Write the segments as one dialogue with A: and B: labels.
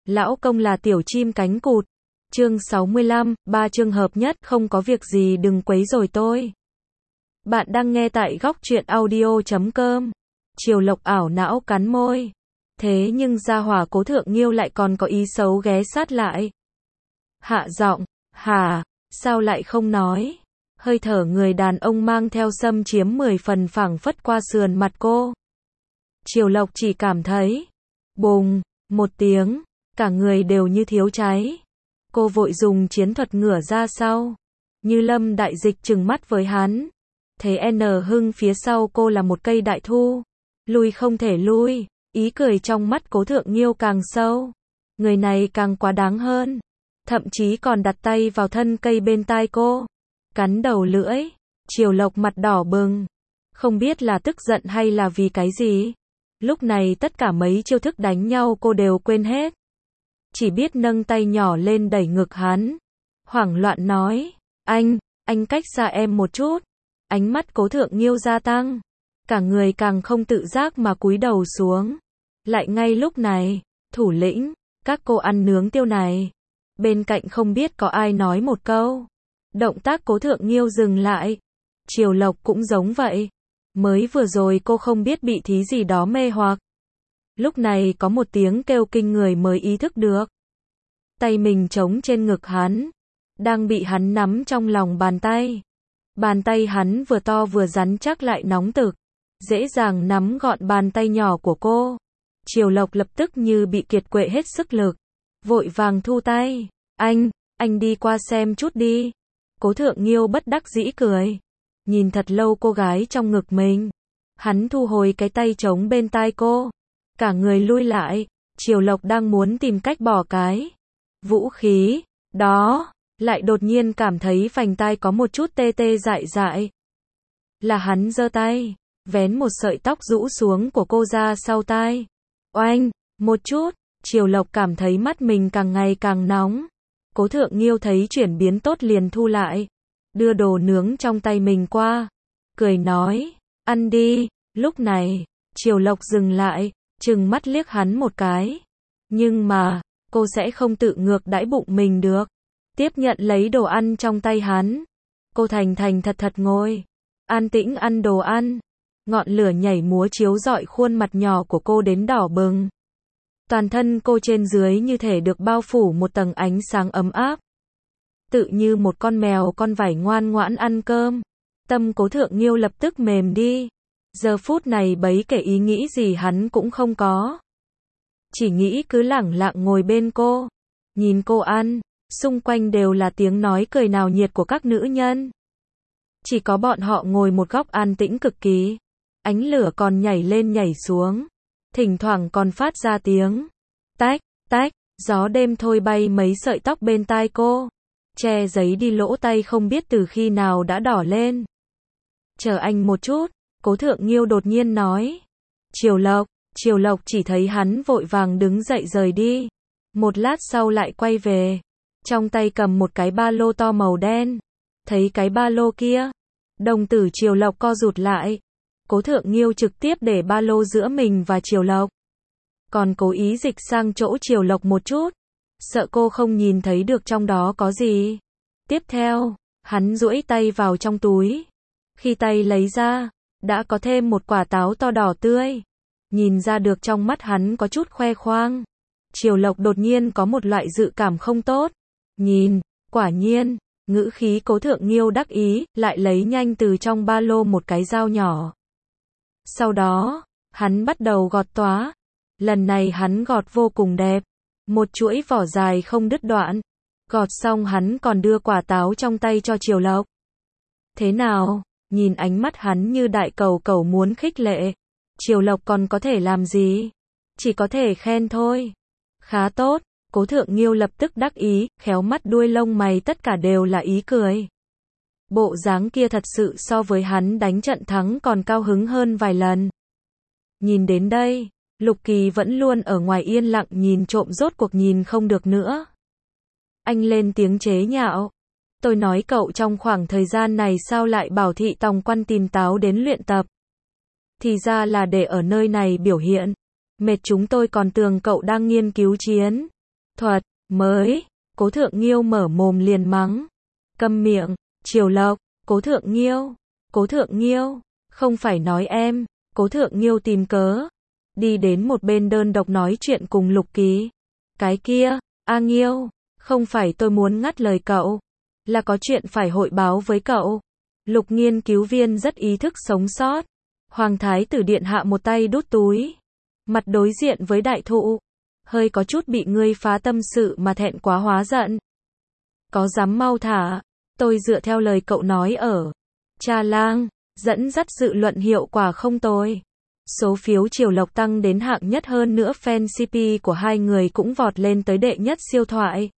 A: Lão công là tiểu chim cánh cụt. Chương 65, 3 chương hợp nhất, không có việc gì đừng quấy rầy tôi. Bạn đang nghe tại góc truyện audio.com. Triều Lộc ảo não cắn môi. Thế nhưng gia hỏa Cố Thượng Nghiêu lại còn có ý xấu ghé sát lại. Hạ giọng, hả, sao lại không nói? Hơi thở người đàn ông mang theo xâm chiếm 10 phần phảng phất qua sườn mặt cô. Triều Lộc chỉ cảm thấy, bùng, một tiếng, cả người đều như thiếu cháy. Cô vội dùng chiến thuật ngửa ra sau. Như lâm đại dịch trừng mắt với hắn. Thế N Hưng phía sau cô là một cây đại thu. Lui không thể lui. Ý cười trong mắt Cố Thượng Nghiêu càng sâu. Người này càng quá đáng hơn. Thậm chí còn đặt tay vào thân cây bên tai cô. Cắn đầu lưỡi. Triều Lộc mặt đỏ bừng. Không biết là tức giận hay là vì cái gì. Lúc này tất cả mấy chiêu thức đánh nhau cô đều quên hết. Chỉ biết nâng tay nhỏ lên đẩy ngực hắn. Hoảng loạn nói. Anh cách xa em một chút. Ánh mắt Cố Thượng Nghiêu gia tăng. Cả người càng không tự giác mà cúi đầu xuống. Lại ngay lúc này, thủ lĩnh, các cô ăn nướng tiêu này. Bên cạnh không biết có ai nói một câu. Động tác Cố Thượng Nghiêu dừng lại. Triều Lộc cũng giống vậy. Mới vừa rồi cô không biết bị thí gì đó mê hoặc. Lúc này có một tiếng kêu kinh người mới ý thức được. Tay mình trống trên ngực hắn. Đang bị hắn nắm trong lòng bàn tay. Bàn tay hắn vừa to vừa rắn chắc lại nóng rực. Dễ dàng nắm gọn bàn tay nhỏ của cô. Triều Lộc lập tức như bị kiệt quệ hết sức lực. Vội vàng thu tay. Anh đi qua xem chút đi. Cố Thượng Nghiêu bất đắc dĩ cười. Nhìn thật lâu cô gái trong ngực mình. Hắn thu hồi cái tay trống bên tai cô. Cả người lui lại. Triều Lộc đang muốn tìm cách bỏ cái vũ khí đó. Lại đột nhiên cảm thấy phành tai có một chút tê tê dại dại. Là hắn giơ tay. Vén một sợi tóc rũ xuống của cô ra sau tai. Oanh, một chút. Triều Lộc cảm thấy mắt mình càng ngày càng nóng. Cố Thượng Nghiêu thấy chuyển biến tốt liền thu lại. Đưa đồ nướng trong tay mình qua. Cười nói, ăn đi. Lúc này, Triều Lộc dừng lại, trừng mắt liếc hắn một cái. Nhưng mà, cô sẽ không tự ngược đãi bụng mình được. Tiếp nhận lấy đồ ăn trong tay hắn. Cô thành thành thật thật ngồi. An tĩnh ăn đồ ăn. Ngọn lửa nhảy múa chiếu rọi khuôn mặt nhỏ của cô đến đỏ bừng. Toàn thân cô trên dưới như thể được bao phủ một tầng ánh sáng ấm áp. Tự như một con mèo con vảy ngoan ngoãn ăn cơm. Tâm Cố Thượng Nghiêu lập tức mềm đi. Giờ phút này bấy kể ý nghĩ gì hắn cũng không có. Chỉ nghĩ cứ lẳng lặng ngồi bên cô. Nhìn cô ăn. Xung quanh đều là tiếng nói cười náo nhiệt của các nữ nhân. Chỉ có bọn họ ngồi một góc an tĩnh cực kỳ. Ánh lửa còn nhảy lên nhảy xuống. Thỉnh thoảng còn phát ra tiếng tách, tách. Gió đêm thôi bay mấy sợi tóc bên tai cô. Che giấy đi lỗ tay không biết từ khi nào đã đỏ lên. Chờ anh một chút. Cố Thượng Nghiêu đột nhiên nói. Triều Lộc chỉ thấy hắn vội vàng đứng dậy rời đi. Một lát sau lại quay về. Trong tay cầm một cái ba lô to màu đen. Thấy cái ba lô kia. Đồng tử Triều Lộc co rụt lại. Cố Thượng Nghiêu trực tiếp để ba lô giữa mình và Triều Lộc. Còn cố ý dịch sang chỗ Triều Lộc một chút. Sợ cô không nhìn thấy được trong đó có gì. Tiếp theo, hắn duỗi tay vào trong túi. Khi tay lấy ra, đã có thêm một quả táo to đỏ tươi. Nhìn ra được trong mắt hắn có chút khoe khoang. Triều Lộc đột nhiên có một loại dự cảm không tốt. Nhìn, quả nhiên, ngữ khí Cố Thượng Nghiêu đắc ý, lại lấy nhanh từ trong ba lô một cái dao nhỏ. Sau đó, hắn bắt đầu gọt tóa. Lần này hắn gọt vô cùng đẹp. Một chuỗi vỏ dài không đứt đoạn. Gọt xong hắn còn đưa quả táo trong tay cho Triều Lộc. Thế nào? Nhìn ánh mắt hắn như đại cầu muốn khích lệ. Triều Lộc còn có thể làm gì? Chỉ có thể khen thôi. Khá tốt. Cố Thượng Nghiêu lập tức đắc ý, khéo mắt đuôi lông mày tất cả đều là ý cười. Bộ dáng kia thật sự so với hắn đánh trận thắng còn cao hứng hơn vài lần. Nhìn đến đây, Lục Kỳ vẫn luôn ở ngoài yên lặng nhìn trộm rốt cuộc nhìn không được nữa. Anh lên tiếng chế nhạo. Tôi nói cậu trong khoảng thời gian này sao lại bảo thị tòng quan tìm táo đến luyện tập. Thì ra là để ở nơi này biểu hiện. Mệt chúng tôi còn tưởng cậu đang nghiên cứu chiến. thuật, mới. Cố Thượng Nghiêu mở mồm liền mắng. Câm miệng, Triều Lộc, Cố Thượng Nghiêu, Cố Thượng Nghiêu, không phải nói em. Cố Thượng Nghiêu tìm cớ, đi đến một bên đơn độc nói chuyện cùng Lục Kỳ. Cái kia, A Nghiêu, không phải tôi muốn ngắt lời cậu, là có chuyện phải hội báo với cậu. Lục nghiên cứu viên rất ý thức sống sót. Hoàng thái tử điện hạ một tay đút túi, mặt đối diện với đại thụ, hơi có chút bị ngươi phá tâm sự mà thẹn quá hóa giận. Có dám mau thả, tôi dựa theo lời cậu nói ở Trà Lang, dẫn dắt dự luận hiệu quả không tồi. Số phiếu Triều Lộc tăng đến hạng nhất, hơn nữa fan CP của hai người cũng vọt lên tới đệ nhất siêu thoại.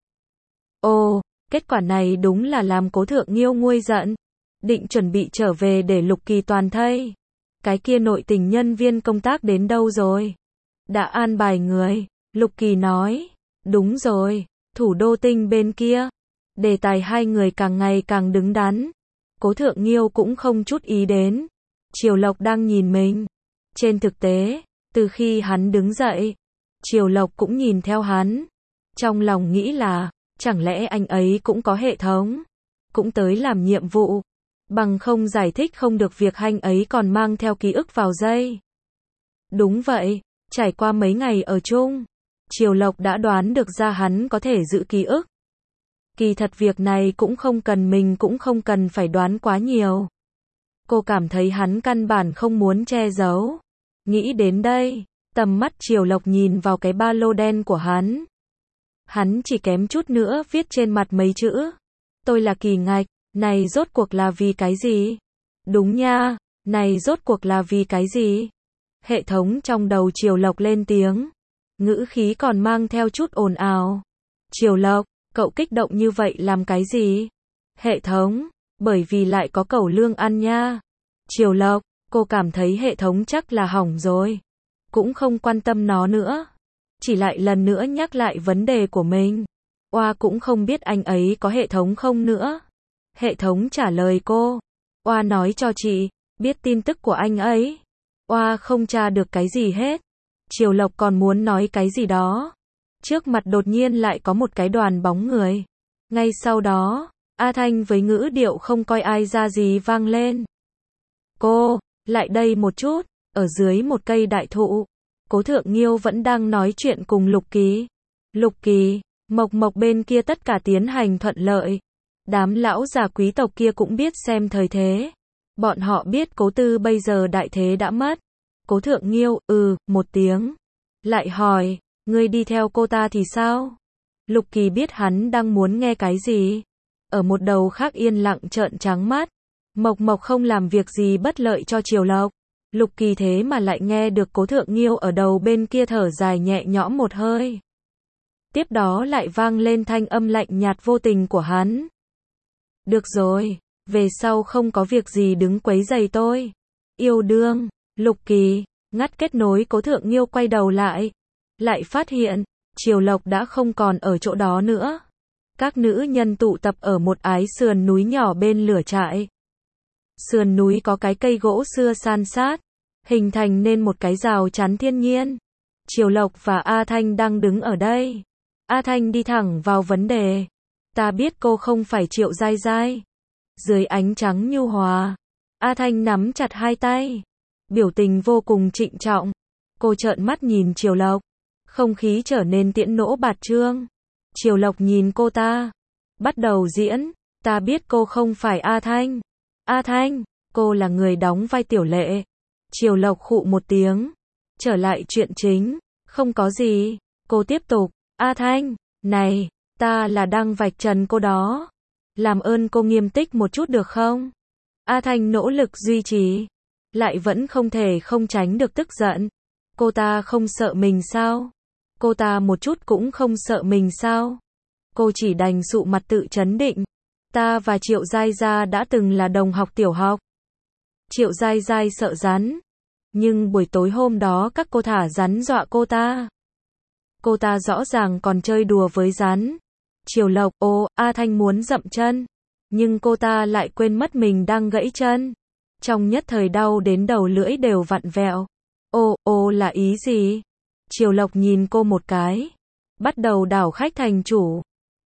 A: Ồ, kết quả này đúng là làm Cố Thượng Nghiêu nguôi giận, định chuẩn bị trở về để Lục Kỳ toàn thây. Cái kia nội tình nhân viên công tác đến đâu rồi? Đã an bài người, Lục Kỳ nói. Đúng rồi, Thủ Đô Tinh bên kia. Đề tài hai người càng ngày càng đứng đắn. Cố Thượng Nghiêu cũng không chút ý đến Triều Lộc đang nhìn mình. Trên thực tế, từ khi hắn đứng dậy, Triều Lộc cũng nhìn theo hắn. Trong lòng nghĩ là, chẳng lẽ anh ấy cũng có hệ thống, cũng tới làm nhiệm vụ, bằng không giải thích không được việc anh ấy còn mang theo ký ức vào dây. Đúng vậy, trải qua mấy ngày ở chung, Triều Lộc đã đoán được ra hắn có thể giữ ký ức. Kỳ thật việc này cũng không cần phải đoán quá nhiều. Cô cảm thấy hắn căn bản không muốn che giấu. Nghĩ đến đây, tầm mắt Triều Lộc nhìn vào cái ba lô đen của hắn. Hắn chỉ kém chút nữa viết trên mặt mấy chữ. Tôi là Kỳ Ngạch, này rốt cuộc là vì cái gì? Đúng nha, này rốt cuộc là vì cái gì? Hệ thống trong đầu Triều Lộc lên tiếng. Ngữ khí còn mang theo chút ồn ào. Triều Lộc, cậu kích động như vậy làm cái gì? Hệ thống, bởi vì lại có cẩu lương ăn nha. Triều Lộc, cô cảm thấy hệ thống chắc là hỏng rồi. Cũng không quan tâm nó nữa. Chỉ lại lần nữa nhắc lại vấn đề của mình. Oa cũng không biết anh ấy có hệ thống không nữa. Hệ thống trả lời cô. Oa nói cho chị, biết tin tức của anh ấy. Oa không tra được cái gì hết. Triều Lộc còn muốn nói cái gì đó. Trước mặt đột nhiên lại có một cái đoàn bóng người. Ngay sau đó, A Thanh với ngữ điệu không coi ai ra gì vang lên. Cô, lại đây một chút, ở dưới một cây đại thụ. Cố Thượng Nghiêu vẫn đang nói chuyện cùng Lục Kỳ. Lục Kỳ, Mộc Mộc bên kia tất cả tiến hành thuận lợi. Đám lão già quý tộc kia cũng biết xem thời thế. Bọn họ biết Cố Tư bây giờ đại thế đã mất. Cố Thượng Nghiêu, một tiếng. Lại hỏi, ngươi đi theo cô ta thì sao? Lục Kỳ biết hắn đang muốn nghe cái gì. Ở một đầu khác yên lặng trợn trắng mắt. Mộc Mộc không làm việc gì bất lợi cho Triều Lộc. Lục Kỳ thế mà lại nghe được Cố Thượng Nghiêu ở đầu bên kia thở dài nhẹ nhõm một hơi. Tiếp đó lại vang lên thanh âm lạnh nhạt vô tình của hắn. Được rồi, về sau không có việc gì đứng quấy rầy tôi. Yêu đương, Lục Kỳ, ngắt kết nối. Cố Thượng Nghiêu quay đầu lại. Lại phát hiện, Triều Lộc đã không còn ở chỗ đó nữa. Các nữ nhân tụ tập ở một ái sườn núi nhỏ bên lửa trại. Sườn núi có cái cây gỗ xưa san sát, hình thành nên một cái rào chắn thiên nhiên. Triều Lộc và A Thanh đang đứng ở đây. A Thanh đi thẳng vào vấn đề. Ta biết cô không phải Triệu Giai Giai. Dưới ánh trắng nhu hòa, A Thanh nắm chặt hai tay, biểu tình vô cùng trịnh trọng. Cô trợn mắt nhìn Triều Lộc, không khí trở nên tiễn nỗ bạt trương. Triều Lộc nhìn cô ta, bắt đầu diễn. Ta biết cô không phải A Thanh. A Thanh, cô là người đóng vai Tiểu Lệ. Triều Lộc khụ một tiếng. Trở lại chuyện chính. Không có gì. Cô tiếp tục. A Thanh, này, ta là đang vạch trần cô đó. Làm ơn cô nghiêm túc một chút được không? A Thanh nỗ lực duy trì. Lại vẫn không thể không tránh được tức giận. Cô ta không sợ mình sao? Cô ta một chút cũng không sợ mình sao? Cô chỉ đành sụ mặt tự trấn định. Ta và Triệu Giai Gia đã từng là đồng học tiểu học. Triệu Giai Giai sợ rắn. Nhưng buổi tối hôm đó các cô thả rắn dọa cô ta. Cô ta rõ ràng còn chơi đùa với rắn. Triều Lộc, A Thanh muốn dậm chân. Nhưng cô ta lại quên mất mình đang gãy chân. Trong nhất thời đau đến đầu lưỡi đều vặn vẹo. Là ý gì? Triều Lộc nhìn cô một cái. bắt đầu đảo khách thành chủ.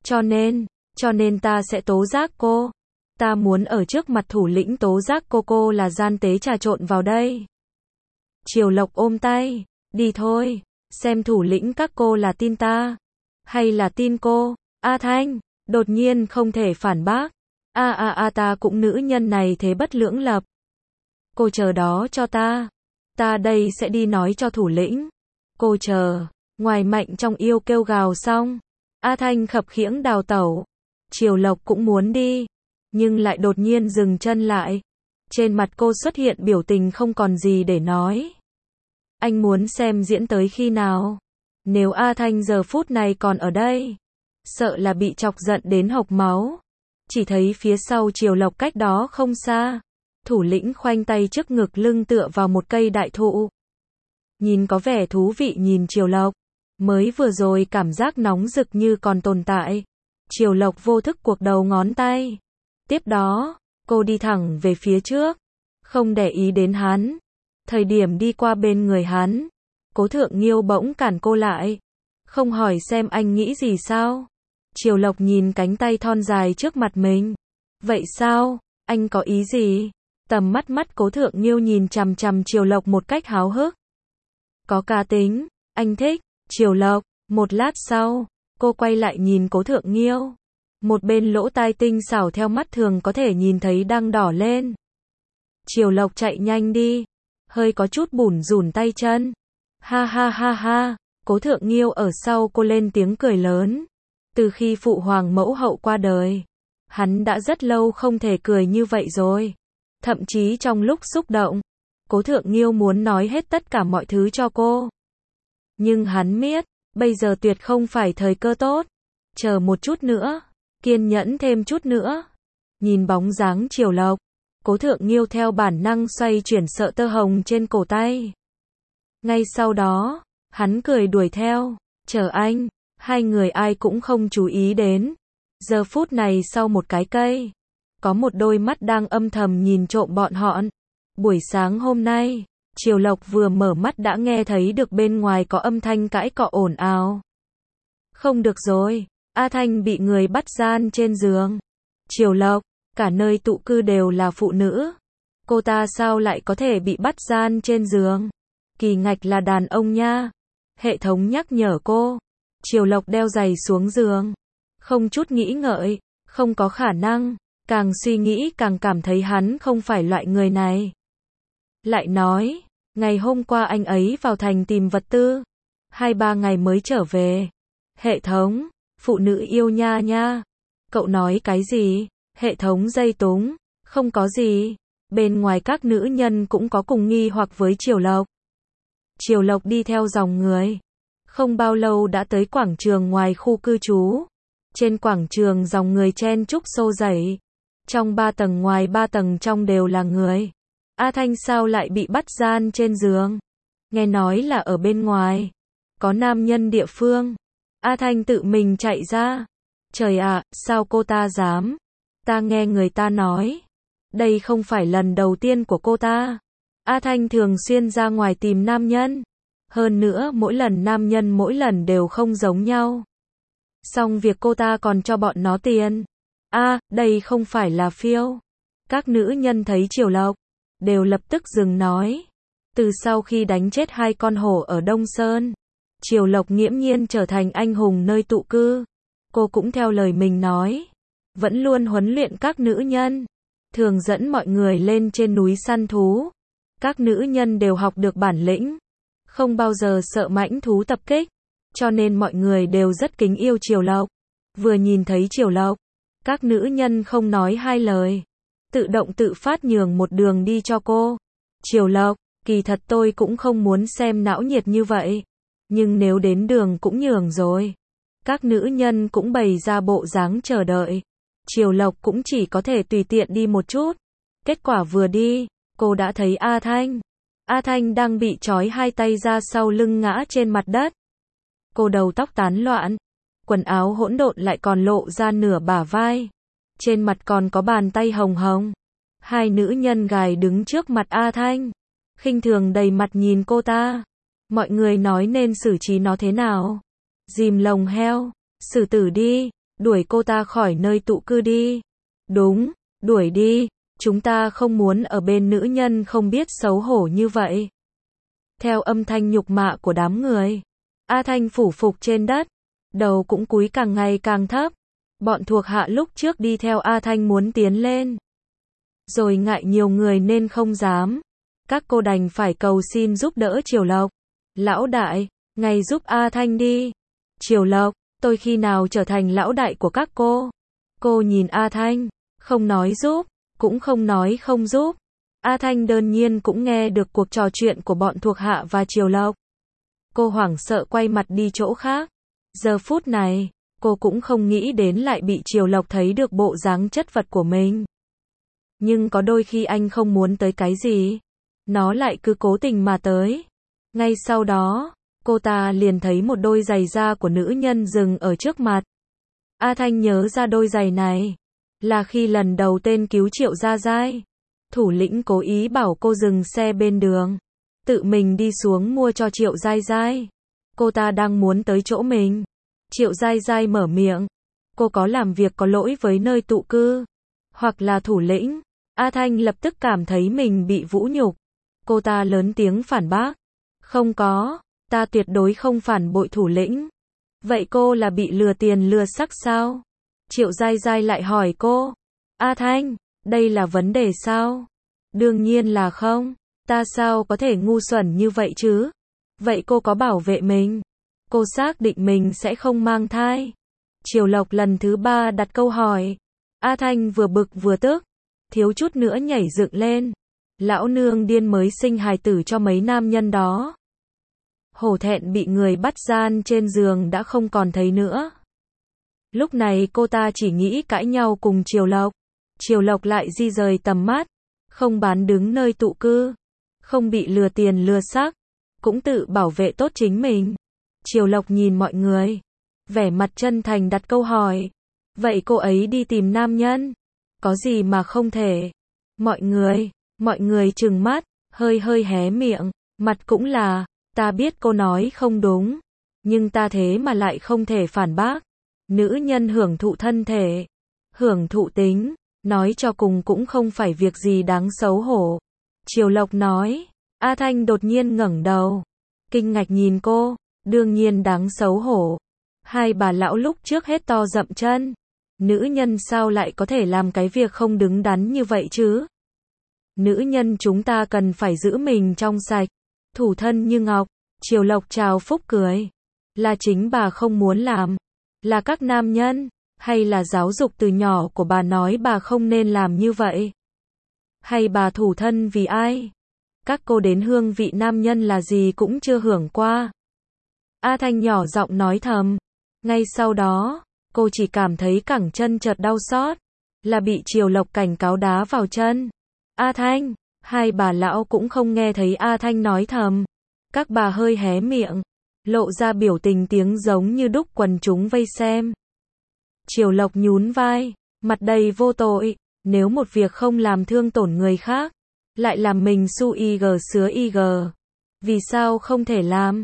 A: Cho nên ta sẽ tố giác cô. Ta muốn ở trước mặt thủ lĩnh tố giác cô là gian tế trà trộn vào đây. Triều Lộc ôm tay, đi thôi, xem thủ lĩnh các cô là tin ta, hay là tin cô. A Thanh, đột nhiên không thể phản bác. Ta cũng nữ nhân này thế bất lưỡng lập. Cô chờ đó cho ta đây sẽ đi nói cho thủ lĩnh. Cô chờ, ngoài Mạnh trong yêu kêu gào xong, A Thanh khập khiễng đào tẩu. Triều Lộc cũng muốn đi, nhưng lại đột nhiên dừng chân lại. Trên mặt cô xuất hiện biểu tình không còn gì để nói. Anh muốn xem diễn tới khi nào? Nếu A Thanh giờ phút này còn ở đây, sợ là bị chọc giận đến hộc máu. Chỉ thấy phía sau Triều Lộc cách đó không xa, thủ lĩnh khoanh tay trước ngực lưng tựa vào một cây đại thụ. Nhìn có vẻ thú vị nhìn Triều Lộc, mới vừa rồi cảm giác nóng rực như còn tồn tại. Triều Lộc vô thức cuộc đầu ngón tay. Tiếp đó, cô đi thẳng về phía trước, không để ý đến hắn. Thời điểm đi qua bên người hắn, Cố Thượng Nghiêu bỗng cản cô lại. Không hỏi xem anh nghĩ gì sao? Triều Lộc nhìn cánh tay thon dài trước mặt mình. Vậy sao? Anh có ý gì? Tầm mắt Cố Thượng Nghiêu nhìn chằm chằm Triều Lộc một cách háo hức. Có cá tính, anh thích. Triều Lộc, một lát sau, cô quay lại nhìn Cố Thượng Nghiêu. Một bên lỗ tai tinh xảo theo mắt thường có thể nhìn thấy đang đỏ lên. Triều Lộc chạy nhanh đi, hơi có chút bủn rủn tay chân. Ha ha ha ha, Cố Thượng Nghiêu ở sau cô lên tiếng cười lớn. Từ khi phụ hoàng mẫu hậu qua đời, hắn đã rất lâu không thể cười như vậy rồi. Thậm chí trong lúc xúc động, Cố Thượng Nghiêu muốn nói hết tất cả mọi thứ cho cô. Nhưng hắn biết, bây giờ tuyệt không phải thời cơ tốt. Chờ một chút nữa, kiên nhẫn thêm chút nữa. Nhìn bóng dáng Triều Lộc, Cố Thượng Nghiêu theo bản năng xoay chuyển sợi tơ hồng trên cổ tay. Ngay sau đó, hắn cười đuổi theo. Chờ anh. Hai người ai cũng không chú ý đến. Giờ phút này sau một cái cây, có một đôi mắt đang âm thầm nhìn trộm bọn họ. Buổi sáng hôm nay, Triều Lộc vừa mở mắt đã nghe thấy được bên ngoài có âm thanh cãi cọ ồn ào. Không được rồi, A Thanh bị người bắt gian trên giường. Triều Lộc, cả nơi tụ cư đều là phụ nữ. Cô ta sao lại có thể bị bắt gian trên giường? Kỳ ngạch là đàn ông nha. Hệ thống nhắc nhở cô. Triều Lộc đeo giày xuống giường. Không chút nghĩ ngợi, không có khả năng. Càng suy nghĩ càng cảm thấy hắn không phải loại người này. Lại nói, ngày hôm qua anh ấy vào thành tìm vật tư. 2-3 ngày mới trở về. Hệ thống, phụ nữ yêu nha nha. Cậu nói cái gì? Hệ thống dây túng. Không có gì. Bên ngoài các nữ nhân cũng có cùng nghi hoặc với Triều Lộc. Triều Lộc đi theo dòng người. Không bao lâu đã tới quảng trường ngoài khu cư trú. Trên quảng trường dòng người chen chúc xô đẩy. Trong 3 tầng ngoài 3 tầng trong đều là người. A Thanh sao lại bị bắt gian trên giường? Nghe nói là ở bên ngoài. Có nam nhân địa phương. A Thanh tự mình chạy ra. Trời ạ, sao cô ta dám? Ta nghe người ta nói. Đây không phải lần đầu tiên của cô ta. A Thanh thường xuyên ra ngoài tìm nam nhân. Hơn nữa mỗi lần nam nhân mỗi lần đều không giống nhau. Xong việc cô ta còn cho bọn nó tiền. Đây không phải là phiêu. Các nữ nhân thấy Triều Lộc, đều lập tức dừng nói. Từ sau khi đánh chết 2 con hổ ở Đông Sơn, Triều Lộc nghiễm nhiên trở thành anh hùng nơi tụ cư. Cô cũng theo lời mình nói. Vẫn luôn huấn luyện các nữ nhân. Thường dẫn mọi người lên trên núi săn thú. Các nữ nhân đều học được bản lĩnh. Không bao giờ sợ mãnh thú tập kích. Cho nên mọi người đều rất kính yêu Triều Lộc. Vừa nhìn thấy Triều Lộc, các nữ nhân không nói hai lời. Tự động tự phát nhường một đường đi cho cô. Triều Lộc, kỳ thật tôi cũng không muốn xem náo nhiệt như vậy. Nhưng nếu đến đường cũng nhường rồi. Các nữ nhân cũng bày ra bộ dáng chờ đợi. Triều Lộc cũng chỉ có thể tùy tiện đi một chút. Kết quả vừa đi, cô đã thấy A Thanh. A Thanh đang bị trói 2 tay ra sau lưng ngã trên mặt đất. Cô đầu tóc tán loạn. Quần áo hỗn độn lại còn lộ ra nửa bả vai. Trên mặt còn có bàn tay hồng hồng. 2 nữ nhân gài đứng trước mặt A Thanh. Khinh thường đầy mặt nhìn cô ta. Mọi người nói nên xử trí nó thế nào? Dìm lồng heo, xử tử đi, đuổi cô ta khỏi nơi tụ cư đi. Đúng, đuổi đi, chúng ta không muốn ở bên nữ nhân không biết xấu hổ như vậy. Theo âm thanh nhục mạ của đám người, A Thanh phủ phục trên đất, đầu cũng cúi càng ngày càng thấp. Bọn thuộc hạ lúc trước đi theo A Thanh muốn tiến lên, rồi ngại nhiều người nên không dám. Các cô đành phải cầu xin giúp đỡ Triều Lộc. Lão đại, ngài giúp A Thanh đi. Triều Lộc, tôi khi nào trở thành lão đại của các cô? Cô nhìn A Thanh, không nói giúp, cũng không nói không giúp. A Thanh đương nhiên cũng nghe được cuộc trò chuyện của bọn thuộc hạ và Triều Lộc. Cô hoảng sợ quay mặt đi chỗ khác. Giờ phút này, cô cũng không nghĩ đến lại bị Triều Lộc thấy được bộ dáng chất vật của mình. Nhưng có đôi khi anh không muốn tới cái gì, nó lại cứ cố tình mà tới. Ngay sau đó, cô ta liền thấy một đôi giày da của nữ nhân dừng ở trước mặt. A Thanh nhớ ra đôi giày này, là khi lần đầu tên cứu Triệu Gia Giai. Thủ lĩnh cố ý bảo cô dừng xe bên đường, tự mình đi xuống mua cho Triệu Giai Giai. Cô ta đang muốn tới chỗ mình. Triệu Giai Giai mở miệng. Cô có làm việc có lỗi với nơi tụ cư, hoặc là thủ lĩnh. A Thanh lập tức cảm thấy mình bị vũ nhục. Cô ta lớn tiếng phản bác. Không có, ta tuyệt đối không phản bội thủ lĩnh. Vậy cô là bị lừa tiền lừa sắc sao? Triệu Giai Giai lại hỏi cô. A Thanh, đây là vấn đề sao? Đương nhiên là không. Ta sao có thể ngu xuẩn như vậy chứ? Vậy cô có bảo vệ mình? Cô xác định mình sẽ không mang thai. Triều Lộc lần thứ 3 đặt câu hỏi. A Thanh vừa bực vừa tức, thiếu chút nữa nhảy dựng lên. Lão nương điên mới sinh hài tử cho mấy nam nhân đó. Hổ thẹn bị người bắt gian trên giường đã không còn thấy nữa. Lúc này cô ta chỉ nghĩ cãi nhau cùng Triều Lộc. Triều Lộc lại di rời tầm mắt, không bán đứng nơi tụ cư, không bị lừa tiền lừa sắc, cũng tự bảo vệ tốt chính mình. Triều Lộc nhìn mọi người, vẻ mặt chân thành đặt câu hỏi. Vậy cô ấy đi tìm nam nhân, có gì mà không thể? Mọi người trừng mắt, hơi hé miệng, mặt cũng là, ta biết cô nói không đúng, nhưng ta thế mà lại không thể phản bác. Nữ nhân hưởng thụ thân thể, hưởng thụ tính, nói cho cùng cũng không phải việc gì đáng xấu hổ. Triều Lộc nói. A Thanh đột nhiên ngẩng đầu, kinh ngạc nhìn cô. Đương nhiên đáng xấu hổ. Hai bà lão lúc trước hết to dậm chân. Nữ nhân sao lại có thể làm cái việc không đứng đắn như vậy chứ? Nữ nhân chúng ta cần phải giữ mình trong sạch, thủ thân như ngọc. Triều Lộc chào phúc cười. Là chính bà không muốn làm? Là các nam nhân? Hay là giáo dục từ nhỏ của bà nói bà không nên làm như vậy? Hay bà thủ thân vì ai? Các cô đến hương vị nam nhân là gì cũng chưa hưởng qua. A Thanh nhỏ giọng nói thầm. Ngay sau đó, cô chỉ cảm thấy cẳng chân chợt đau xót, là bị Triều Lộc cảnh cáo đá vào chân. A Thanh, hai bà lão cũng không nghe thấy A Thanh nói thầm. Các bà hơi hé miệng, lộ ra biểu tình tiếng giống như đúc quần chúng vây xem. Triều Lộc nhún vai, mặt đầy vô tội. Nếu một việc không làm thương tổn người khác, lại làm mình su ig sứa ig, vì sao không thể làm?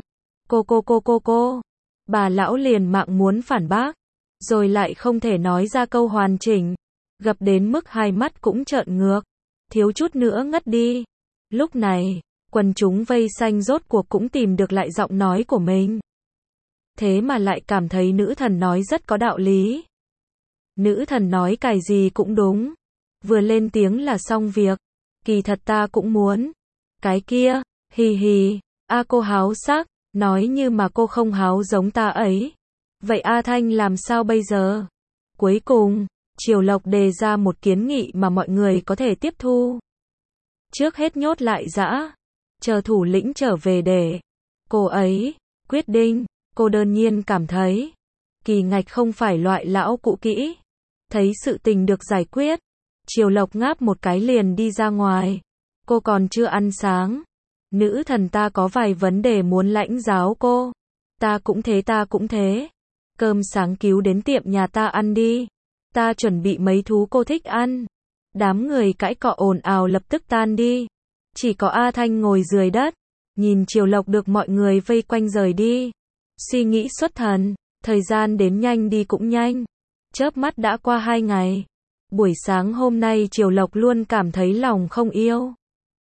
A: Cô. Bà lão liền mạng muốn phản bác, rồi lại không thể nói ra câu hoàn chỉnh, gập đến mức hai mắt cũng trợn ngược, thiếu chút nữa ngất đi. Lúc này, quần chúng vây xanh rốt cuộc cũng tìm được lại giọng nói của mình. Thế mà lại cảm thấy nữ thần nói rất có đạo lý. Nữ thần nói cái gì cũng đúng, vừa lên tiếng là xong việc. Kỳ thật ta cũng muốn. Cái kia, hì hì, cô háo sắc, nói như mà cô không háo giống ta ấy. Vậy A Thanh làm sao bây giờ? Cuối cùng, Triều Lộc đề ra một kiến nghị mà mọi người có thể tiếp thu. Trước hết nhốt lại dã, chờ thủ lĩnh trở về để cô ấy quyết định. Cô đơn nhiên cảm thấy Kỳ Ngạch không phải loại lão cũ kỹ. Thấy sự tình được giải quyết, Triều Lộc ngáp một cái liền đi ra ngoài. Cô còn chưa ăn sáng. Nữ thần ta có vài vấn đề muốn lãnh giáo cô. Ta cũng thế. Cơm sáng cứu đến tiệm nhà ta ăn đi. Ta chuẩn bị mấy thú cô thích ăn. Đám người cãi cọ ồn ào lập tức tan đi. Chỉ có A Thanh ngồi dưới đất, nhìn Triều Lộc được mọi người vây quanh rời đi. Suy nghĩ xuất thần, thời gian đến nhanh đi cũng nhanh. Chớp mắt đã qua 2 ngày. Buổi sáng hôm nay Triều Lộc luôn cảm thấy lòng không yêu.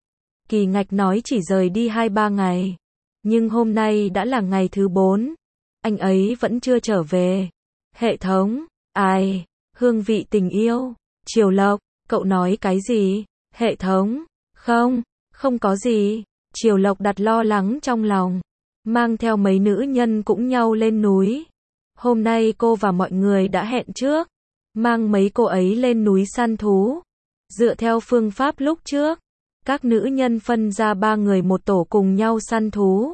A: Kỳ Ngạch nói chỉ rời đi 2-3 ngày. Nhưng hôm nay đã là ngày thứ 4. Anh ấy vẫn chưa trở về. Hệ thống, ai, hương vị tình yêu. Triều Lộc, cậu nói cái gì? Hệ thống, không có gì. Triều Lộc đặt lo lắng trong lòng. Mang theo mấy nữ nhân cũng nhau lên núi. Hôm nay cô và mọi người đã hẹn trước. Mang mấy cô ấy lên núi săn thú. Dựa theo phương pháp lúc trước, các nữ nhân phân ra 3 người một tổ cùng nhau săn thú.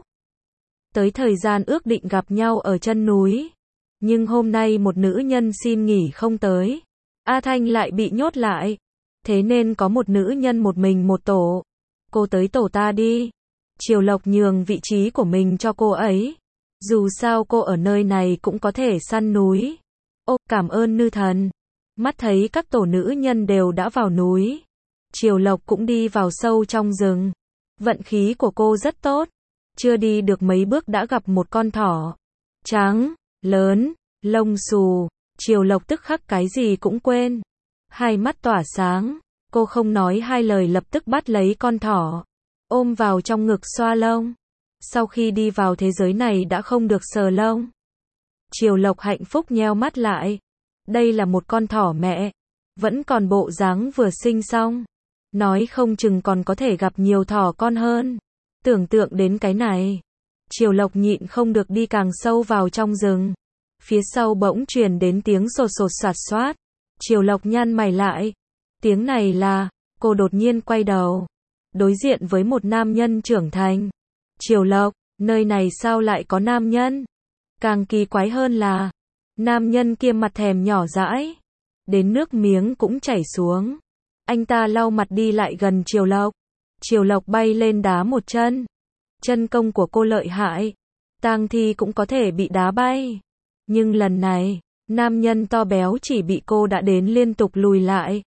A: Tới thời gian ước định gặp nhau ở chân núi. Nhưng hôm nay một nữ nhân xin nghỉ không tới. A Thanh lại bị nhốt lại. Thế nên có một nữ nhân một mình một tổ. Cô tới tổ ta đi. Triều Lộc nhường vị trí của mình cho cô ấy. Dù sao cô ở nơi này cũng có thể săn núi. Ô, cảm ơn Nư Thần. Mắt thấy các tổ nữ nhân đều đã vào núi. Triều Lộc cũng đi vào sâu trong rừng. Vận khí của cô rất tốt. Chưa đi được mấy bước đã gặp một con thỏ. Trắng, lớn, lông xù. Triều Lộc tức khắc cái gì cũng quên. Hai mắt tỏa sáng. Cô không nói hai lời lập tức bắt lấy con thỏ. Ôm vào trong ngực xoa lông. Sau khi đi vào thế giới này đã không được sờ lông. Triều Lộc hạnh phúc nheo mắt lại. Đây là một con thỏ mẹ. Vẫn còn bộ dáng vừa sinh xong. Nói không chừng còn có thể gặp nhiều thỏ con hơn. Tưởng tượng đến cái này. Triều Lộc nhịn không được đi càng sâu vào trong rừng. Phía sau bỗng truyền đến tiếng sột sột soạt xoát. Triều Lộc nhăn mày lại. Tiếng này là, cô đột nhiên quay đầu. Đối diện với một nam nhân trưởng thành. Triều Lộc, nơi này sao lại có nam nhân? Càng kỳ quái hơn là, nam nhân kia mặt thèm nhỏ dãi. Đến nước miếng cũng chảy xuống. Anh ta lau mặt đi lại gần Triều Lộc. Triều Lộc bay lên đá một chân. Chân công của cô lợi hại. Tang thi cũng có thể bị đá bay. Nhưng lần này, nam nhân to béo chỉ bị cô đã đến liên tục lùi lại.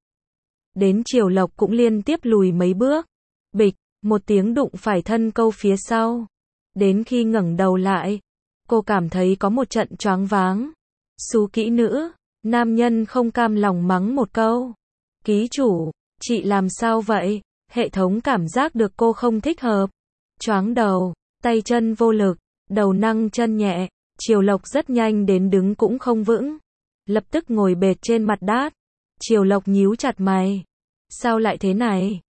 A: Đến Triều Lộc cũng liên tiếp lùi mấy bước. Bịch, một tiếng đụng phải thân câu phía sau. Đến khi ngẩng đầu lại, cô cảm thấy có một trận choáng váng. Xú kỹ nữ, nam nhân không cam lòng mắng một câu. Ký chủ, chị làm sao vậy? Hệ thống cảm giác được cô không thích hợp. Choáng đầu, tay chân vô lực, đầu nâng chân nhẹ. Triều Lộc rất nhanh đến đứng cũng không vững. Lập tức ngồi bệt trên mặt đát. Triều Lộc nhíu chặt mày. Sao lại thế này?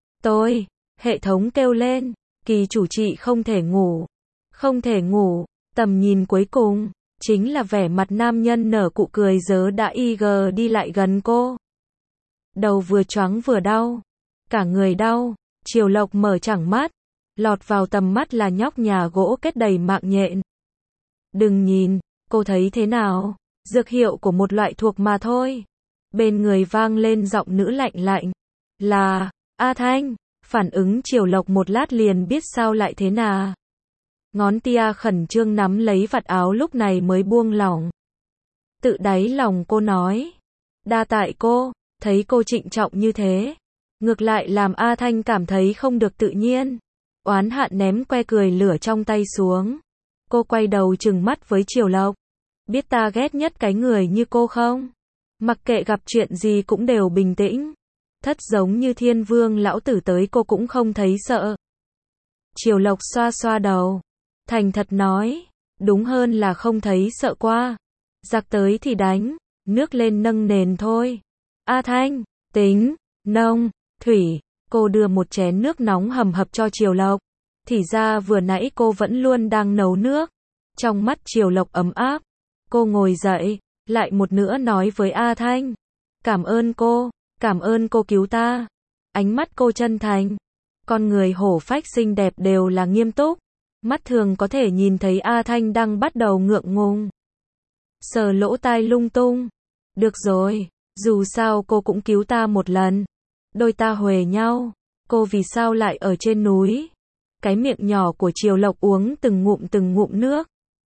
A: Hệ thống kêu lên. Kỳ chủ chị không thể ngủ. Không thể ngủ. Tầm nhìn cuối cùng, chính là vẻ mặt nam nhân nở cụ cười dớ đã IG đi lại gần cô. Đầu vừa choáng vừa đau. Cả người đau. Triều Lộc mở trẳng mắt. Lọt vào tầm mắt là nhóc nhà gỗ kết đầy mạng nhện. Đừng nhìn, cô thấy thế nào? Dược hiệu của một loại thuộc mà thôi. Bên người vang lên giọng nữ lạnh lạnh. Là, A Thanh. Phản ứng Triều Lộc một lát liền biết sao lại thế nào. Ngón tia khẩn trương nắm lấy vạt áo lúc này mới buông lỏng. Tự đáy lòng cô nói. Đa tại cô, thấy cô trịnh trọng như thế. Ngược lại làm A Thanh cảm thấy không được tự nhiên. Oán hận ném que cười lửa trong tay xuống. Cô quay đầu trừng mắt với Triều Lộc. Biết ta ghét nhất cái người như cô không? Mặc kệ gặp chuyện gì cũng đều bình tĩnh. Thất giống như thiên vương lão tử tới cô cũng không thấy sợ. Triều Lộc xoa xoa đầu. Thành thật nói. Đúng hơn là không thấy sợ qua. Giặc tới thì đánh. Nước lên nâng nền thôi. A Thanh, tính, nông, thủy. Cô đưa một chén nước nóng hầm hập cho Triều Lộc. Thì ra vừa nãy cô vẫn luôn đang nấu nước. Trong mắt Triều Lộc ấm áp. Cô ngồi dậy, lại một nữa nói với A Thanh. Cảm ơn cô cứu ta. Ánh mắt cô chân thành. Con người hổ phách xinh đẹp đều là nghiêm túc. Mắt thường có thể nhìn thấy A Thanh đang bắt đầu ngượng ngùng. Sờ lỗ tai lung tung. Được rồi, dù sao cô cũng cứu ta một lần. Đôi ta huề nhau. Cô vì sao lại ở trên núi? Cái miệng nhỏ của Triều Lộc uống từng ngụm nước.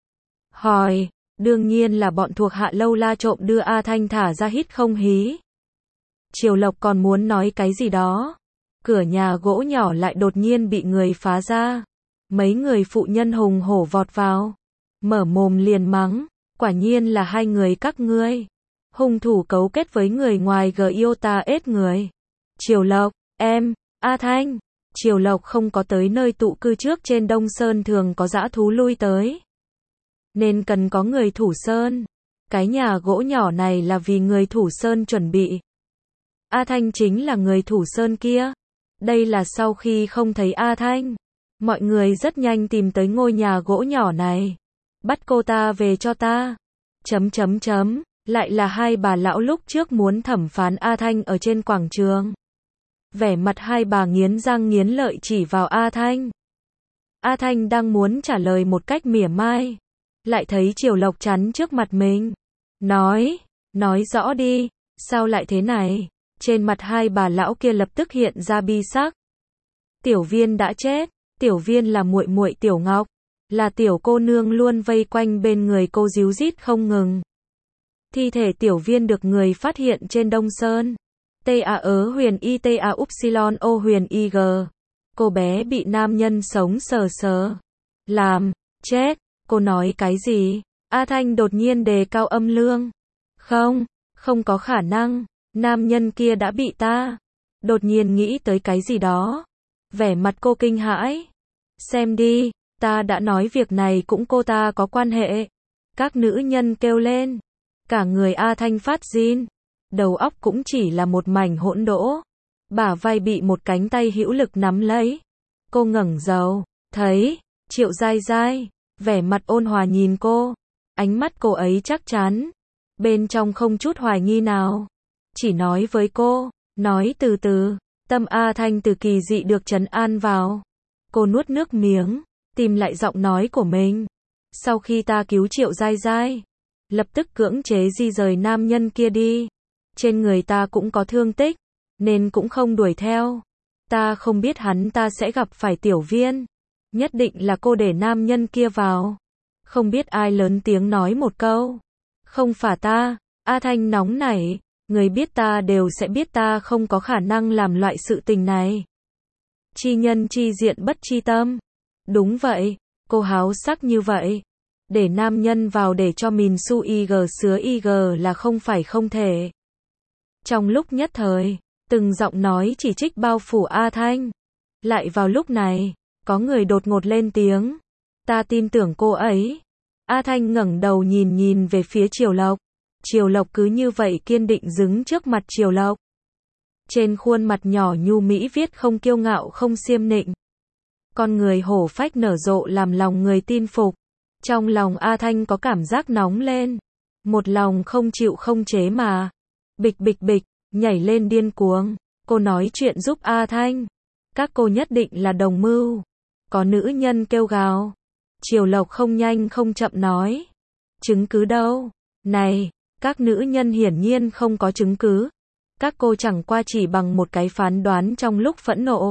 A: Hỏi, đương nhiên là bọn thuộc hạ lâu la trộm đưa A Thanh thả ra hít không hí. Triều Lộc còn muốn nói cái gì đó. Cửa nhà gỗ nhỏ lại đột nhiên bị người phá ra. Mấy người phụ nhân hùng hổ vọt vào. mở mồm liền mắng, quả nhiên là hai người các ngươi. Hung thủ cấu kết với người ngoài Giota ết người. Triều Lộc, em, A Thanh. Triều Lộc không có tới nơi tụ cư trước trên Đông Sơn thường có dã thú lui tới. Nên cần có người thủ sơn. Cái nhà gỗ nhỏ này là vì người thủ sơn chuẩn bị. A Thanh chính là người thủ sơn kia. Đây là sau khi không thấy A Thanh. Mọi người rất nhanh tìm tới ngôi nhà gỗ nhỏ này. Bắt cô ta về cho ta. Lại là hai bà lão lúc trước muốn thẩm phán A Thanh ở trên quảng trường. Vẻ mặt hai bà nghiến răng nghiến lợi chỉ vào A Thanh. A Thanh đang muốn trả lời một cách mỉa mai. Lại thấy Triều Lộc chắn trước mặt mình. Nói rõ đi, sao lại thế này? Trên mặt hai bà lão kia lập tức hiện ra bi sắc. Tiểu Viên đã chết, Tiểu Viên là muội muội Tiểu Ngọc, là tiểu cô nương luôn vây quanh bên người cô ríu rít không ngừng. Thi thể Tiểu Viên được người phát hiện trên Đông Sơn. Huyền ITA Upsilon O huyền IG. Cô bé bị nam nhân sống sờ sờ. Làm, chết, cô nói cái gì? A Thanh đột nhiên đề cao âm lượng. Không có khả năng, nam nhân kia đã bị ta. Đột nhiên nghĩ tới cái gì đó. Vẻ mặt cô kinh hãi. Xem đi, ta đã nói việc này cũng cô ta có quan hệ. Các nữ nhân kêu lên. Cả người A Thanh phát run. Đầu óc cũng chỉ là một mảnh hỗn đỗ. Bả vai bị một cánh tay hữu lực nắm lấy. Cô ngẩng đầu, thấy Triệu Giai Giai, vẻ mặt ôn hòa nhìn cô. Ánh mắt cô ấy chắc chắn, bên trong không chút hoài nghi nào. Chỉ nói với cô, nói từ từ. Tâm A Thanh từ kỳ dị được trấn an vào. Cô nuốt nước miếng, tìm lại giọng nói của mình. Sau khi ta cứu Triệu Giai Giai, lập tức cưỡng chế di rời nam nhân kia đi. Trên người ta cũng có thương tích, nên cũng không đuổi theo. Ta không biết hắn ta sẽ gặp phải Tiểu Viên. Nhất định là cô để nam nhân kia vào. Không biết ai lớn tiếng nói một câu. Không phải ta. A Thanh nóng nảy. Người biết ta đều sẽ biết ta không có khả năng làm loại sự tình này. Chi nhân chi diện bất chi tâm. Đúng vậy, cô háo sắc như vậy. Để nam nhân vào để cho mình su IG sứa IG là không phải không thể. Trong lúc nhất thời, từng giọng nói chỉ trích bao phủ A Thanh. Lại vào lúc này, có người đột ngột lên tiếng. Ta tin tưởng cô ấy. A Thanh ngẩng đầu nhìn về phía Triều Lộc. Triều Lộc cứ như vậy kiên định đứng trước mặt Triều Lộc. Trên khuôn mặt nhỏ nhu mỹ viết không kiêu ngạo không xiêm nịnh. Con người hổ phách nở rộ làm lòng người tin phục. Trong lòng A Thanh có cảm giác nóng lên. Một lòng không chịu không chế mà. Bịch bịch bịch, nhảy lên điên cuồng. Cô nói chuyện giúp A Thanh. Các cô nhất định là đồng mưu. Có nữ nhân kêu gào. Triều Lộc không nhanh không chậm nói. Chứng cứ đâu? Này, các nữ nhân hiển nhiên không có chứng cứ. Các cô chẳng qua chỉ bằng một cái phán đoán trong lúc phẫn nộ.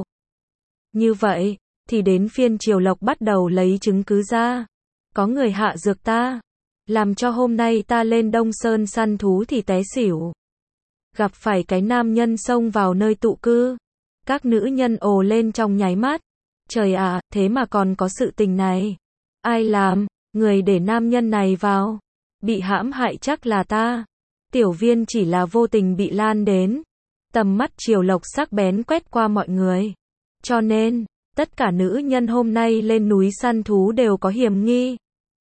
A: Như vậy, thì đến phiên Triều Lộc bắt đầu lấy chứng cứ ra. Có người hạ dược ta. Làm cho hôm nay ta lên Đông Sơn săn thú thì té xỉu. Gặp phải cái nam nhân xông vào nơi tụ cư. Các nữ nhân ồ lên trong nháy mắt. Trời ạ, thế mà còn có sự tình này. Ai làm? Người để nam nhân này vào. Bị hãm hại chắc là ta. Tiểu Viên chỉ là vô tình bị lan đến. Tầm mắt Triều Lộc sắc bén quét qua mọi người. Cho nên, tất cả nữ nhân hôm nay lên núi săn thú đều có hiểm nghi.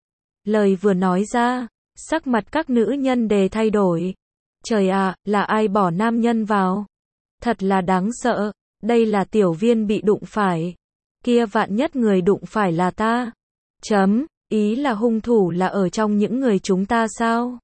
A: Lời vừa nói ra, sắc mặt các nữ nhân đều thay đổi. Trời ạ, là ai bỏ nam nhân vào? Thật là đáng sợ, đây là Tiểu Viên bị đụng phải. Kia vạn nhất người đụng phải là ta. Ý là hung thủ là ở trong những người chúng ta sao?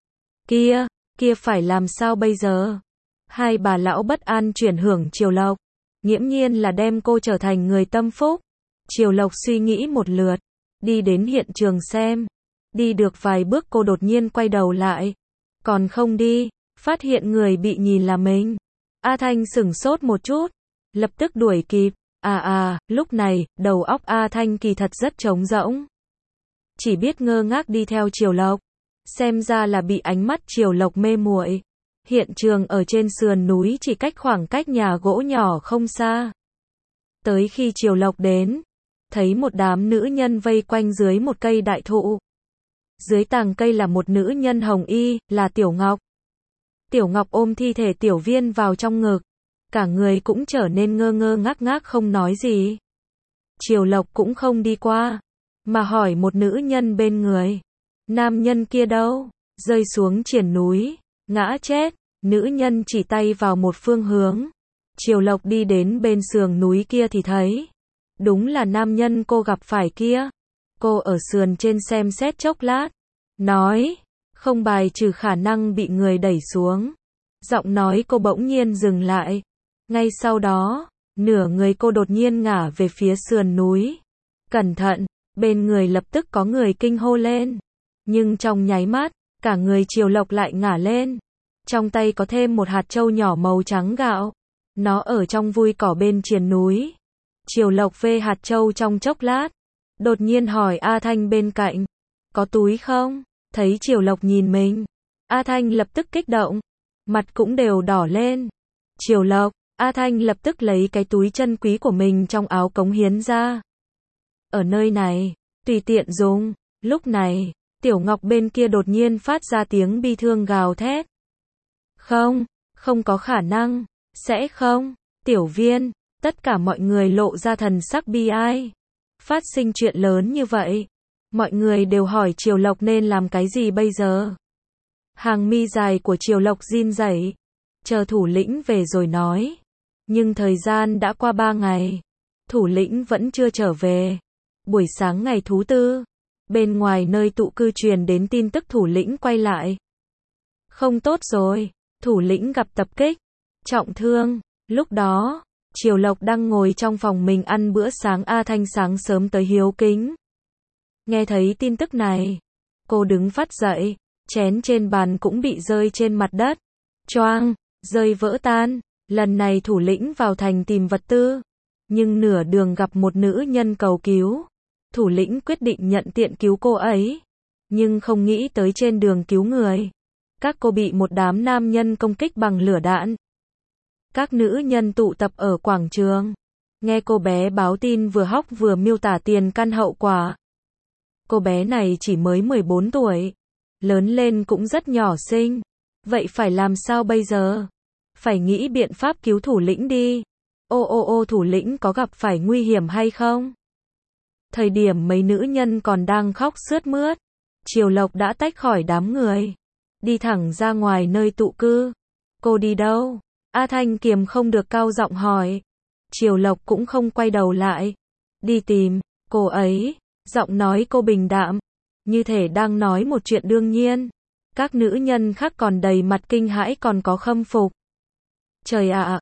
A: Kia phải làm sao bây giờ? Hai bà lão bất an chuyển hưởng Triều Lộc. Nghiễm nhiên là đem cô trở thành người tâm phúc. Triều Lộc suy nghĩ một lượt, đi đến hiện trường xem. Đi được vài bước cô đột nhiên quay đầu lại. Còn không đi, phát hiện người bị nhìn là mình. A Thanh sửng sốt một chút, lập tức đuổi kịp. Lúc này, đầu óc A Thanh kỳ thật rất trống rỗng. Chỉ biết ngơ ngác đi theo Triều Lộc. Xem ra là bị ánh mắt Triều Lộc mê muội. Hiện trường ở trên sườn núi chỉ cách khoảng cách nhà gỗ nhỏ không xa. Tới khi Triều Lộc đến, thấy một đám nữ nhân vây quanh dưới một cây đại thụ. Dưới tàng cây là một nữ nhân hồng y, là Tiểu Ngọc. Tiểu Ngọc ôm thi thể Tiểu Viên vào trong ngực. Cả người cũng trở nên ngơ ngơ ngác ngác không nói gì. Triều Lộc cũng không đi qua, mà hỏi một nữ nhân bên người. Nam nhân kia đâu? Rơi xuống triển núi, ngã chết. Nữ nhân chỉ tay vào một phương hướng. Triều Lộc đi đến bên sườn núi kia thì thấy. Đúng là nam nhân cô gặp phải kia. Cô ở sườn trên xem xét chốc lát. Nói, không bài trừ khả năng bị người đẩy xuống. Giọng nói cô bỗng nhiên dừng lại. Ngay sau đó, nửa người cô đột nhiên ngả về phía sườn núi. Cẩn thận, bên người lập tức có người kinh hô lên. Nhưng trong nháy mắt, cả người Triều Lộc lại ngả lên. Trong tay có thêm một hạt trâu nhỏ màu trắng gạo. Nó ở trong vui cỏ bên triền núi. Triều Lộc vê hạt trâu trong chốc lát. Đột nhiên hỏi A Thanh bên cạnh. Có túi không? Thấy Triều Lộc nhìn mình. A Thanh lập tức kích động. Mặt cũng đều đỏ lên. Triều Lộc, A Thanh lập tức lấy cái túi chân quý của mình trong áo cống hiến ra. Ở nơi này, tùy tiện dùng. Lúc này, Tiểu Ngọc bên kia đột nhiên phát ra tiếng bi thương gào thét. Không, không có khả năng. Sẽ không. Tiểu Viên, tất cả mọi người lộ ra thần sắc bi ai. Phát sinh chuyện lớn như vậy. Mọi người đều hỏi Triều Lộc nên làm cái gì bây giờ. Hàng mi dài của Triều Lộc run rẩy. Chờ thủ lĩnh về rồi nói. Nhưng thời gian đã qua 3 ngày. Thủ lĩnh vẫn chưa trở về. Buổi sáng ngày thứ tư. Bên ngoài nơi tụ cư truyền đến tin tức thủ lĩnh quay lại. Không tốt rồi. Thủ lĩnh gặp tập kích. Trọng thương. Lúc đó, Triều Lộc đang ngồi trong phòng mình ăn bữa sáng. A Thanh sáng sớm tới hiếu kính. Nghe thấy tin tức này. Cô đứng phắt dậy. Chén trên bàn cũng bị rơi trên mặt đất. Choang, rơi vỡ tan. Lần này thủ lĩnh vào thành tìm vật tư. Nhưng nửa đường gặp một nữ nhân cầu cứu. Thủ lĩnh quyết định nhận tiện cứu cô ấy. Nhưng không nghĩ tới trên đường cứu người. Các cô bị một đám nam nhân công kích bằng lửa đạn. Các nữ nhân tụ tập ở quảng trường. Nghe cô bé báo tin vừa hóc vừa miêu tả tiền căn hậu quả. Cô bé này chỉ mới 14 tuổi. Lớn lên cũng rất nhỏ xinh. Vậy phải làm sao bây giờ? Phải nghĩ biện pháp cứu thủ lĩnh đi. Ô thủ lĩnh có gặp phải nguy hiểm hay không? Thời điểm mấy nữ nhân còn đang khóc sướt mướt. Triều Lộc đã tách khỏi đám người. Đi thẳng ra ngoài nơi tụ cư. Cô đi đâu? A Thanh kiềm không được cao giọng hỏi. Triều Lộc cũng không quay đầu lại. Đi tìm cô ấy. Giọng nói cô bình đạm. Như thể đang nói một chuyện đương nhiên. Các nữ nhân khác còn đầy mặt kinh hãi còn có khâm phục. Trời ạ,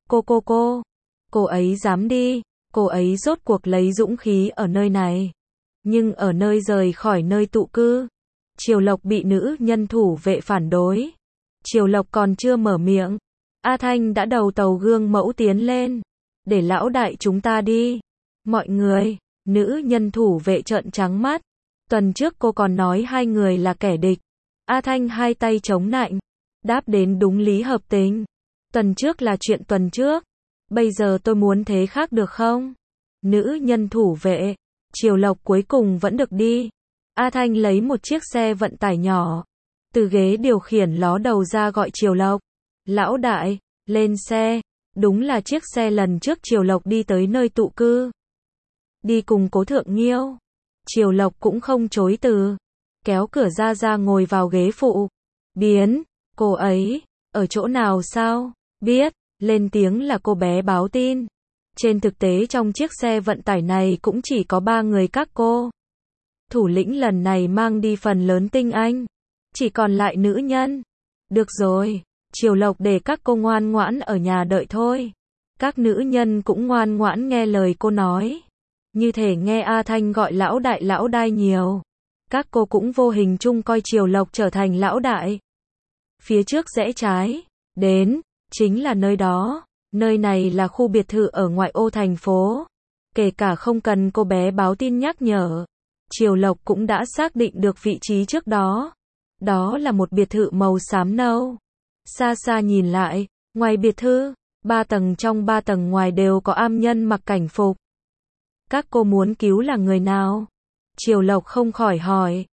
A: cô ấy dám đi. Cô ấy rốt cuộc lấy dũng khí ở nơi này. Nhưng ở nơi rời khỏi nơi tụ cư. Triều Lộc bị nữ nhân thủ vệ phản đối. Triều Lộc còn chưa mở miệng. A Thanh đã đầu tàu gương mẫu tiến lên. Để lão đại chúng ta đi. Mọi người, nữ nhân thủ vệ trợn trắng mắt. Tuần trước cô còn nói hai người là kẻ địch. A Thanh hai tay chống nạnh. Đáp đến đúng lý hợp tình. Tuần trước là chuyện tuần trước. Bây giờ tôi muốn thế khác được không? Nữ nhân thủ vệ. Triều Lộc cuối cùng vẫn được đi. A Thanh lấy một chiếc xe vận tải nhỏ. Từ ghế điều khiển ló đầu ra gọi Triều Lộc. Lão đại, lên xe. Đúng là chiếc xe lần trước Triều Lộc đi tới nơi tụ cư. Đi cùng Cố Thượng Nghiêu. Triều Lộc cũng không chối từ. Kéo cửa ra ngồi vào ghế phụ. Biến, cô ấy, ở chỗ nào sao? Biết, lên tiếng là cô bé báo tin. Trên thực tế trong chiếc xe vận tải này cũng chỉ có 3 người các cô. Thủ lĩnh lần này mang đi phần lớn tinh anh. Chỉ còn lại nữ nhân. Được rồi, Triều Lộc để các cô ngoan ngoãn ở nhà đợi thôi. Các nữ nhân cũng ngoan ngoãn nghe lời cô nói. Như thể nghe A Thanh gọi lão đại nhiều. Các cô cũng vô hình chung coi Triều Lộc trở thành lão đại. Phía trước rẽ trái. Đến, chính là nơi đó. Nơi này là khu biệt thự ở ngoại ô thành phố. Kể cả không cần cô bé báo tin nhắc nhở. Triều Lộc cũng đã xác định được vị trí trước đó. Đó là một biệt thự màu xám nâu. Xa xa nhìn lại, ngoài biệt thự, 3 tầng trong 3 tầng ngoài đều có am nhân mặc cảnh phục. Các cô muốn cứu là người nào? Triều Lộc không khỏi hỏi.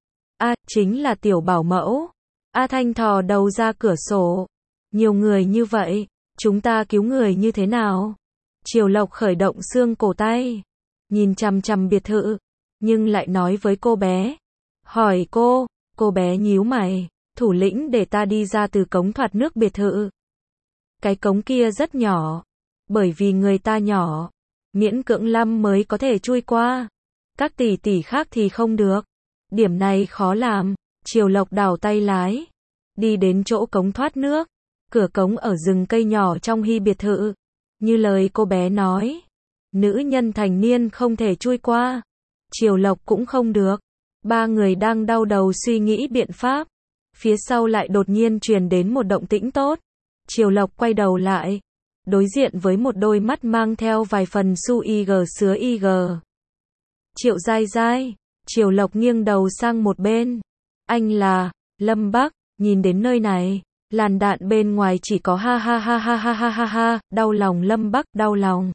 A: Chính là tiểu bảo mẫu. A Thanh thò đầu ra cửa sổ. Nhiều người như vậy, chúng ta cứu người như thế nào? Triều Lộc khởi động xương cổ tay, nhìn chằm chằm biệt thự, nhưng lại nói với cô bé. Hỏi cô bé nhíu mày, thủ lĩnh để ta đi ra từ cống thoát nước biệt thự. Cái cống kia rất nhỏ, bởi vì người ta nhỏ, miễn cưỡng Lâm mới có thể chui qua. Các tỷ tỷ khác thì không được. Điểm này khó làm. Triều Lộc đảo tay lái, đi đến chỗ cống thoát nước. Cửa cống ở rừng cây nhỏ trong hy biệt thự. Như lời cô bé nói, nữ nhân thành niên không thể chui qua. Triều Lộc cũng không được. Ba người đang đau đầu suy nghĩ biện pháp. Phía sau lại đột nhiên truyền đến một động tĩnh tốt. Triều Lộc quay đầu lại, đối diện với một đôi mắt mang theo vài phần su ig sứa ig. Triệu Giai Giai. Triều Lộc nghiêng đầu sang một bên. Anh là Lâm Bắc. Nhìn đến nơi này, làn đạn bên ngoài chỉ có ha ha ha ha ha ha ha ha. Đau lòng Lâm Bắc, đau lòng.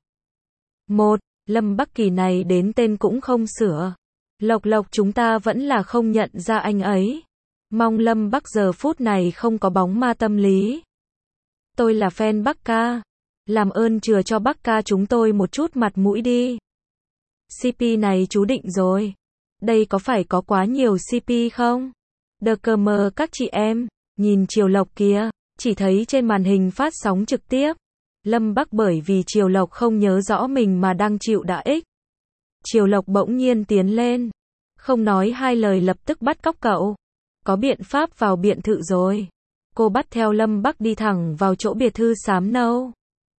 A: Lâm Bắc kỳ này đến tên cũng không sửa. Lộc chúng ta vẫn là không nhận ra anh ấy. Mong Lâm Bắc giờ phút này không có bóng ma tâm lý. Tôi là fan Bắc ca. Làm ơn chừa cho Bắc ca chúng tôi một chút mặt mũi đi. CP này chú định rồi. Đây có phải có quá nhiều CP không? Đờ cờ mờ các chị em. Nhìn Triều Lộc kia, chỉ thấy trên màn hình phát sóng trực tiếp. Lâm Bắc bởi vì Triều Lộc không nhớ rõ mình mà đang chịu đả kích. Triều Lộc bỗng nhiên tiến lên. Không nói hai lời lập tức bắt cóc cậu. Có biện pháp vào biệt thự rồi. Cô bắt theo Lâm Bắc đi thẳng vào chỗ biệt thự xám nâu.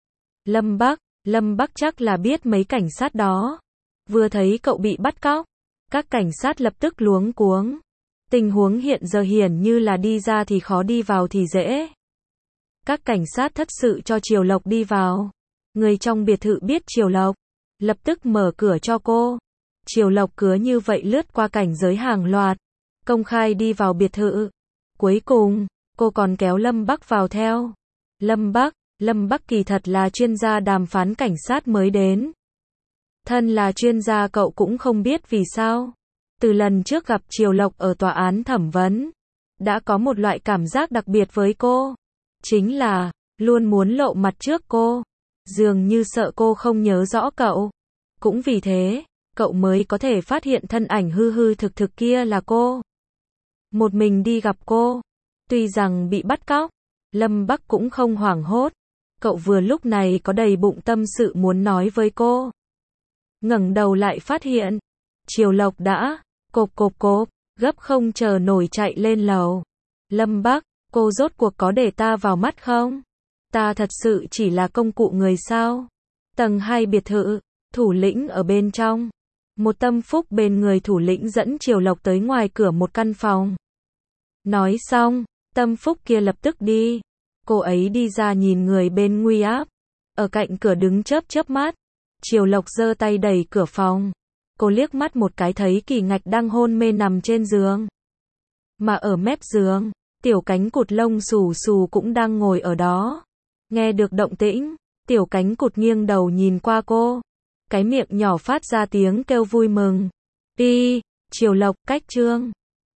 A: Lâm Bắc chắc là biết mấy cảnh sát đó. Vừa thấy cậu bị bắt cóc, các cảnh sát lập tức luống cuống. Tình huống hiện giờ hiển như là đi ra thì khó đi vào thì dễ. Các cảnh sát thất sự cho Triều Lộc đi vào. Người trong biệt thự biết Triều Lộc, lập tức mở cửa cho cô. Triều Lộc cứ như vậy lướt qua cảnh giới hàng loạt, công khai đi vào biệt thự. Cuối cùng, cô còn kéo Lâm Bắc vào theo. Lâm Bắc kỳ thật là chuyên gia đàm phán cảnh sát mới đến. Thân là chuyên gia cậu cũng không biết vì sao. Từ lần trước gặp Triều Lộc ở tòa án thẩm vấn, đã có một loại cảm giác đặc biệt với cô. Chính là, luôn muốn lộ mặt trước cô. Dường như sợ cô không nhớ rõ cậu. Cũng vì thế, cậu mới có thể phát hiện thân ảnh hư hư thực thực kia là cô. Một mình đi gặp cô. Tuy rằng bị bắt cóc, Lâm Bắc cũng không hoảng hốt. Cậu vừa lúc này có đầy bụng tâm sự muốn nói với cô. Ngẩng đầu lại phát hiện, Triều Lộc đã cộp, gấp không chờ nổi chạy lên lầu. Lâm Bắc, cô rốt cuộc có để ta vào mắt không? Ta thật sự chỉ là công cụ người sao? Tầng 2 biệt thự, thủ lĩnh ở bên trong. Một tâm phúc bên người thủ lĩnh dẫn Triều Lộc tới ngoài cửa một căn phòng. Nói xong, tâm phúc kia lập tức đi. Cô ấy đi ra nhìn người bên nguy áp. Ở cạnh cửa đứng chớp mắt. Triều Lộc giơ tay đẩy cửa phòng. Cô liếc mắt một cái thấy Kỳ Ngạch đang hôn mê nằm trên giường. Mà ở mép giường, Tiểu Cánh Cụt lông xù xù cũng đang ngồi ở đó. Nghe được động tĩnh, Tiểu Cánh Cụt nghiêng đầu nhìn qua cô. Cái miệng nhỏ phát ra tiếng kêu vui mừng. Triều Lộc, cách chương.